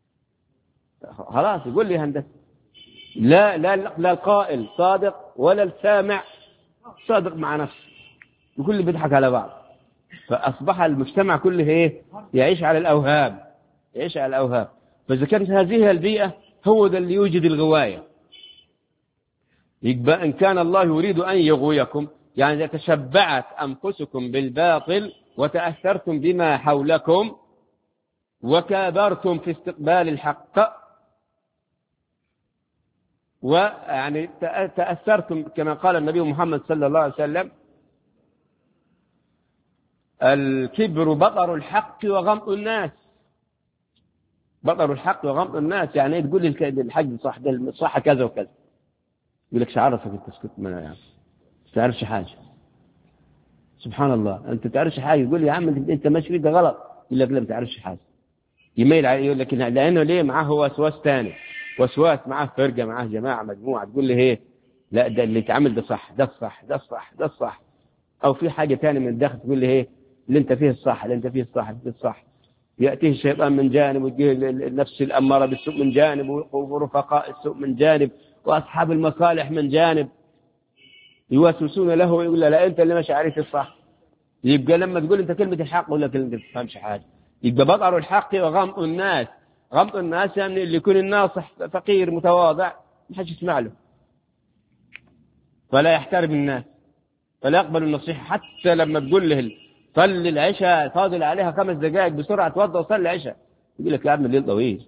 خلاص يقول لي هندسه. لا لا لا القائل صادق ولا السامع صادق مع نفسه، وكل اللي بيضحك على بعض. فاصبح المجتمع كله ايه؟ يعيش على الاوهام، يعيش على الاوهام. فاذا كانت هذه البيئه هو ذا اللي يوجد الغوايه. يبقى إن كان الله يريد أن يغويكم، يعني إذا تشبعت أنفسكم بالباطل وتأثرتم بما حولكم وكابرتم في استقبال الحق، ويعني تأثرتم كما قال النبي محمد صلى الله عليه وسلم: الكبر بطر الحق وغمط الناس. بطر الحق وغمط الناس يعني ايه؟ تقول لي الحج صح، ده صح كذا وكذا، يقول لك عرفك انت سكت ما يعني ما تعرفش حاجه. سبحان الله، انت تعرفش حاجه، يقول لي يا عم انت ماشي ده غلط، يقول لك لا ما تعرفش حاجه، يميل عليه يقول لك لانه ليه معاه وسواس ثاني، وسواس معاه فرقه، معاه جماعه مجموعه، تقول لي ايه لا ده اللي اتعمل ده صح، ده الصح، ده الصح، ده الصح، او في حاجه ثانيه من الداخل تقول لي ايه اللي انت فيه الصح، اللي انت فيه الصح، اللي فيه الصح. ياتيه الشيطان من جانب، ويجيه النفس الاماره بالسوء من جانب، ورفقاء السوء من جانب، واصحاب المصالح من جانب، يوسوسون له ويقول له لا انت اللي ماشي عليك الصح. يبقى لما تقول انت كلمه الحق ولا كلمه ما تفهمش حاجه، يبقى بطر الحق وغمط الناس. غمط الناس يعني اللي يكون الناصح فقير متواضع ما حدش يسمع له، فلا يحترم الناس، فلا يقبل النصيحه. حتى لما تقول له صلي العشاء فاضل عليها خمس دقائق بسرعه توضى وصلي العشاء، يقول لك يا عم الليل طويل،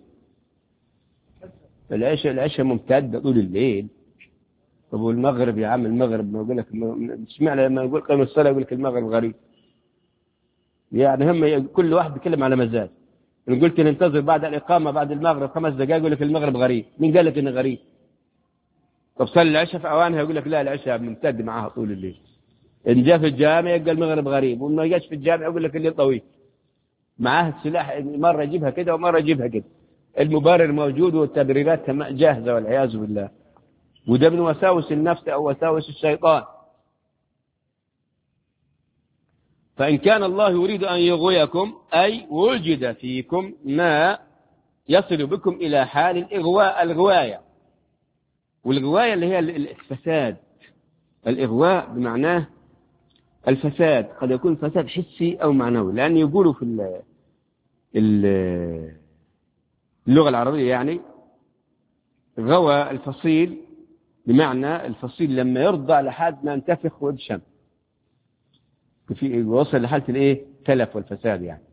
العشاء العشاء ممتده طول الليل. طب والمغرب يا عم المغرب، ما يقول لك اسمع لما يقول قيم الصلاه يقول لك المغرب غريب. يعني هم كل واحد بيتكلم على مزاج. إن قلت ننتظر بعد الإقامة بعد المغرب خمس دقائق يقول لك المغرب غريب، مين قال لك إنه غريب؟ طب صلي العشاء في أوانها يقول لك لا العشاء ممتد معاها طول الليل. إن جاء في الجامع يقول المغرب غريب، وما جاش في الجامع يقول لك الليل طويل. معاه السلاح مرة يجيبها كده ومرة يجيبها كده. المبرر موجود والتبريرات جاهزة والعياذ بالله. وده من وساوس النفس أو وساوس الشيطان. فإن كان الله يريد أن يغويكم أي وجد فيكم ما يصل بكم إلى حال الإغواء، الغواية. والغواية اللي هي الفساد. الإغواء بمعناه الفساد، قد يكون فساد حسي أو معنوي، لأن يقولوا في اللغة العربية يعني غوى الفصيل، بمعنى الفصيل لما يرضع لحد ما ينتفخ ويدشم، في وصل لحالة الايه تلف والفساد يعني.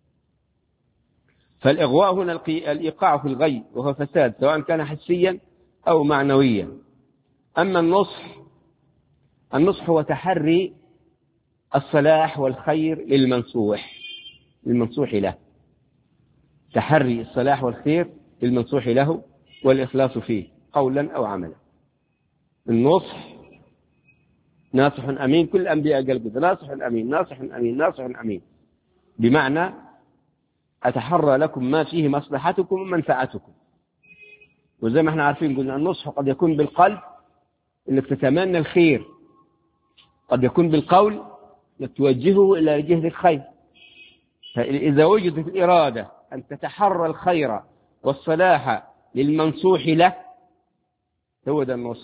فالإغواء هنا الإيقاع في الغي، وهو فساد سواء كان حسيا أو معنويا. أما النصح، النصح هو تحري الصلاح والخير للمنصوح للمنصوح له، تحري الصلاح والخير للمنصوح له والإخلاص فيه قولا أو عملا. النصح ناصح أمين، كل الأنبياء قال كده ناصح أمين ناصح أمين ناصح أمين، بمعنى أتحرى لكم ما فيه مصلحتكم ومنفعتكم. وزي ما احنا عارفين قلنا النصح قد يكون بالقلب انك تتمنى الخير، قد يكون بالقول انك توجهه الى جهة الخير. فإذا وجدت الإرادة أن تتحرى الخير والصلاح للمنصوح له هو ده النصح.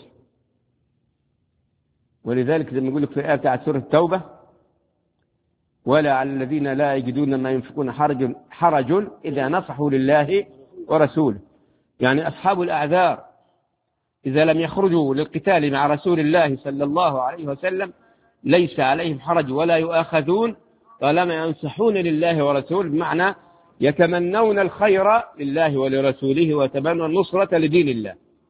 ولذلك زي ما يقول لك في الآية بتاعت سورة التوبة: ولا على الذين لا يجدون ما ينفقون حرج حرج إذا نصحوا لله ورسوله. يعني أصحاب الأعذار إذا لم يخرجوا للقتال مع رسول الله صلى الله عليه وسلم ليس عليهم حرج ولا يؤاخذون طالما ينصحون لله ورسوله، بمعنى يتمنون الخير لله ولرسوله ويتمنون النصرة لدين الله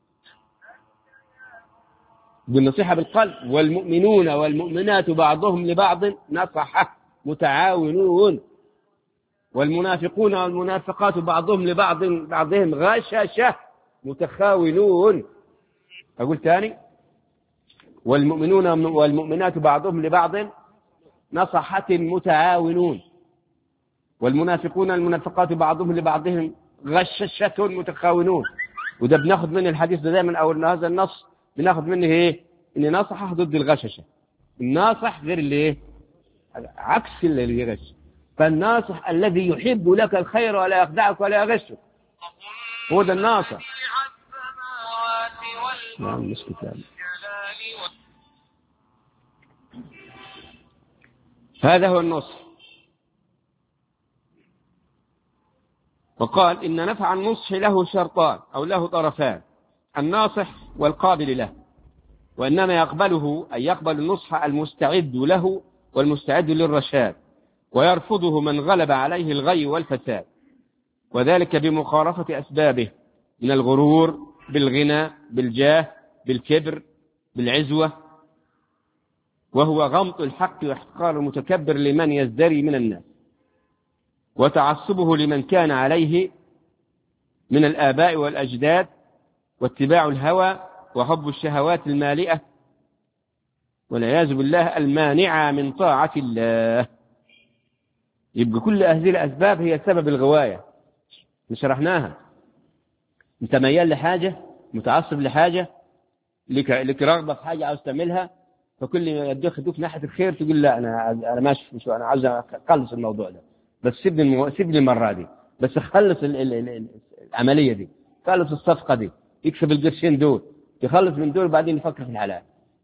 بالنصيحة بالقلب. والمؤمنون والمؤمنات بعضهم لبعض نصحة متعاونون، والمنافقون والمنافقات بعضهم لبعض بعضهم غششة متخاونون. أقول ثاني: والمؤمنون والمؤمنات بعضهم لبعض نصحة متعاونون، والمنافقون والمنافقات بعضهم لبعضهم غششة متخاونون. وده بناخذ من الحديث ده دائما، أو هذا النص بناخذ منه إيه؟ إن نصحة ضد الغششة. الناصح غير اللي إيه؟ عكس اللي يغش. فالناصح الذي يحب لك الخير ولا يخدعك ولا يغشك، هو ده الناصح. نعم مش كتاب. هذا هو النصح. وقال إن نفع النصح له شرطان أو له طرفان: الناصح والقابل له، وإنما يقبله أي يقبل النصح المستعد له والمستعد للرشاد، ويرفضه من غلب عليه الغي والفساد، وذلك بمخالفة أسبابه من الغرور بالغنى، بالجاه، بالكبر، بالعزوة، وهو غمط الحق واحتقار المتكبر لمن يزدري من الناس، وتعصبه لمن كان عليه من الآباء والأجداد، واتباع الهوى وحب الشهوات المالئة والعياذ بالله المانعة من طاعة الله. يبقى كل هذه الأسباب هي سبب الغواية، شرحناها. انت ميال لحاجة، متعصب لحاجة، لك لك رغبة في حاجة عاوز تعملها، فكل ما يدوك يدوك ناحية الخير تقول لا أنا أنا ماشي شو أنا عاوز أخلص الموضوع ده، بس سيبني المو... سيبني المرة دي، بس خلص ال... ال... ال... العملية دي، خلص الصفقة دي، يكسب القرشين دول، يخلص من دول بعدين يفكر في الحلال.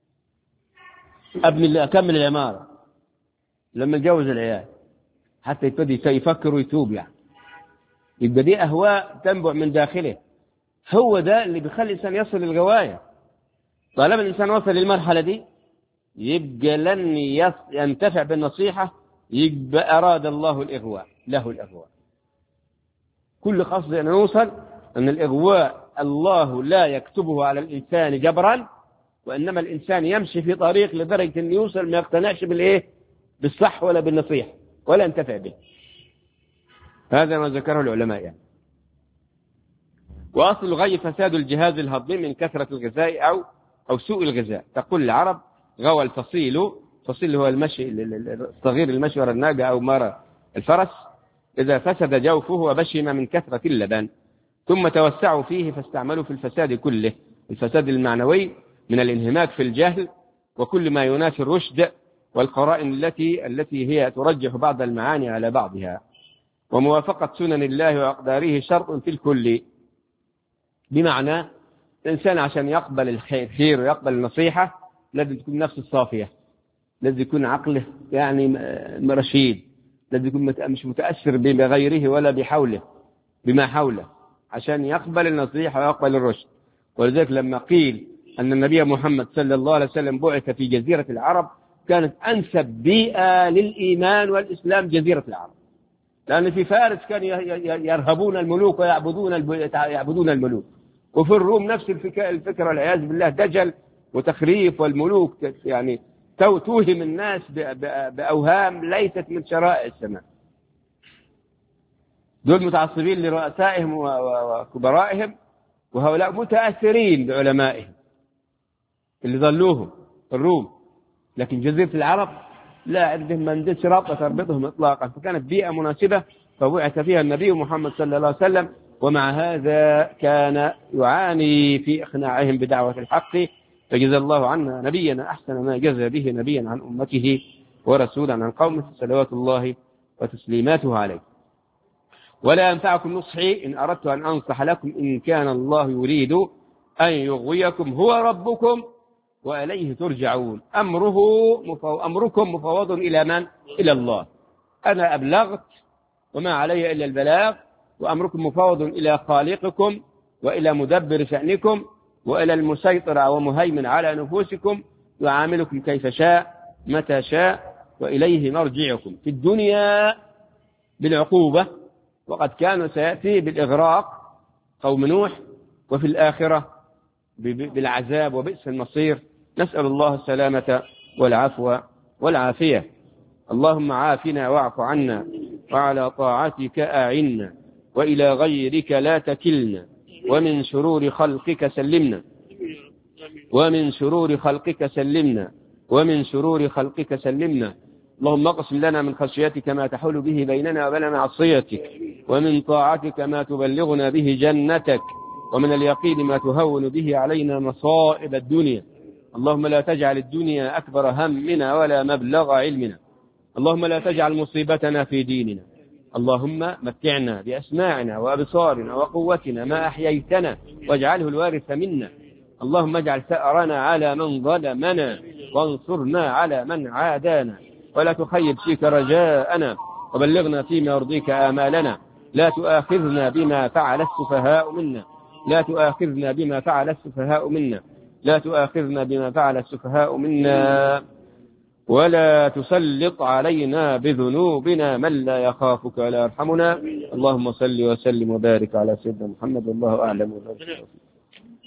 أبني أكمل العمارة لما يتجوز العيال حتى يبتدي يفكر ويتوب، يعني يبقى دي أهواء تنبع من داخله. هو ده اللي بيخلي الإنسان يصل للغواية. طالما الإنسان وصل للمرحلة دي يبقى لن ينتفع بالنصيحة، يبقى أراد الله الإغواء، له الإغواء. كل قصد أن نوصل أن الإغواء الله لا يكتبه على الإنسان جبرا، وإنما الإنسان يمشي في طريق لدرجة أن يوصل ما يقتنعش بالإيه؟ بالصح ولا بالنصيحة ولا ينتفع به. هذا ما ذكره العلماء يعني. وأصل الغي فساد الجهاز الهضمي من كثرة الغذاء أو أو سوء الغذاء. تقول العرب غوى الفصيل، فصيل هو المشي الصغير المشي وراء الناقة أو مرة الفرس، إذا فسد جوفه وبشم من كثرة اللبن، ثم توسعوا فيه فاستعملوا في الفساد كله، الفساد المعنوي من الانهماك في الجهل وكل ما ينافي الرشد والقرائن التي التي هي ترجح بعض المعاني على بعضها. وموافقة سنن الله وأقداره شرط في الكل، بمعنى الإنسان عشان يقبل الخير ويقبل النصيحة لازم تكون نفسه صافية، لازم يكون عقله يعني رشيد، لازم يكون مش متأثر بغيره ولا بحوله بما حوله عشان يقبل النصيحة ويقبل الرشد. ولذلك لما قيل أن النبي محمد صلى الله عليه وسلم بعث في جزيرة العرب، كانت أنسب بيئة للإيمان والإسلام جزيرة العرب، لأن في فارس كانوا يرهبون الملوك ويعبدون يعبدون الملوك، وفي الروم نفس الفكرة والعياذ بالله، دجل وتخريف، والملوك يعني توهم الناس بأوهام ليست من شرائع السماء. دول متعصبين لرؤسائهم وكبرائهم، وهؤلاء متأثرين بعلمائهم اللي ظلوهم الروم. لكن جزيرة العرب لا عندهم من رابطة تربطهم إطلاقا، فكانت بيئة مناسبة فبعث فيها النبي محمد صلى الله عليه وسلم. ومع هذا كان يعاني في إقناعهم بدعوة الحق، فجزى الله عنا نبينا أحسن ما جزى به نبيا عن أمته ورسولا عن قومه صلوات الله وتسليماته عليه. ولا ينفعكم نصحي إن أردت أن أنصح لكم إن كان الله يريد أن يغويكم هو ربكم وإليه ترجعون. أمره مفو... أمركم مفوض إلى من؟ إلى الله. أنا أبلغت وما علي إلا البلاغ، وأمركم مفوض إلى خالقكم وإلى مدبر شأنكم وإلى المسيطر ومهيمن على نفوسكم، يعاملكم كيف شاء متى شاء، وإليه مرجعكم في الدنيا بالعقوبة، وقد كان سيأتي بالإغراق قوم نوح، وفي الآخرة بالعذاب وبئس المصير. نسأل الله السلامة والعفو والعافية. اللهم عافنا واعف عنا، وعلى طاعتك أعنا، وإلى غيرك لا تكلنا، ومن شرور خلقك سلمنا ومن شرور خلقك سلمنا ومن شرور خلقك سلمنا. اللهم اقسم لنا من خشيتك ما تحول به بيننا وبين معصيتك، ومن طاعتك ما تبلغنا به جنتك، ومن اليقين ما تهون به علينا مصائب الدنيا. اللهم لا تجعل الدنيا أكبر همنا ولا مبلغ علمنا. اللهم لا تجعل مصيبتنا في ديننا. اللهم متعنا بأسماعنا وأبصارنا وقوتنا ما أحييتنا، واجعله الوارث منا. اللهم اجعل ثأرنا على من ظلمنا، وانصرنا على من عادانا، ولا تخيب فيك رجاءنا، وبلغنا فيما يرضيك آمالنا. لا تؤاخذنا بما فعل السفهاء منا لا تؤاخذنا بما فعل السفهاء منا لا تؤاخذنا بما فعل السفهاء منا ولا تسلط علينا بذنوبنا من لا يخافك ولا يرحمنا. اللهم صل وسلم وبارك على سيدنا محمد، والله أعلم.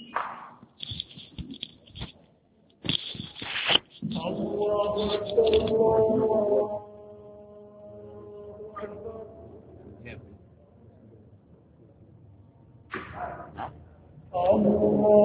الله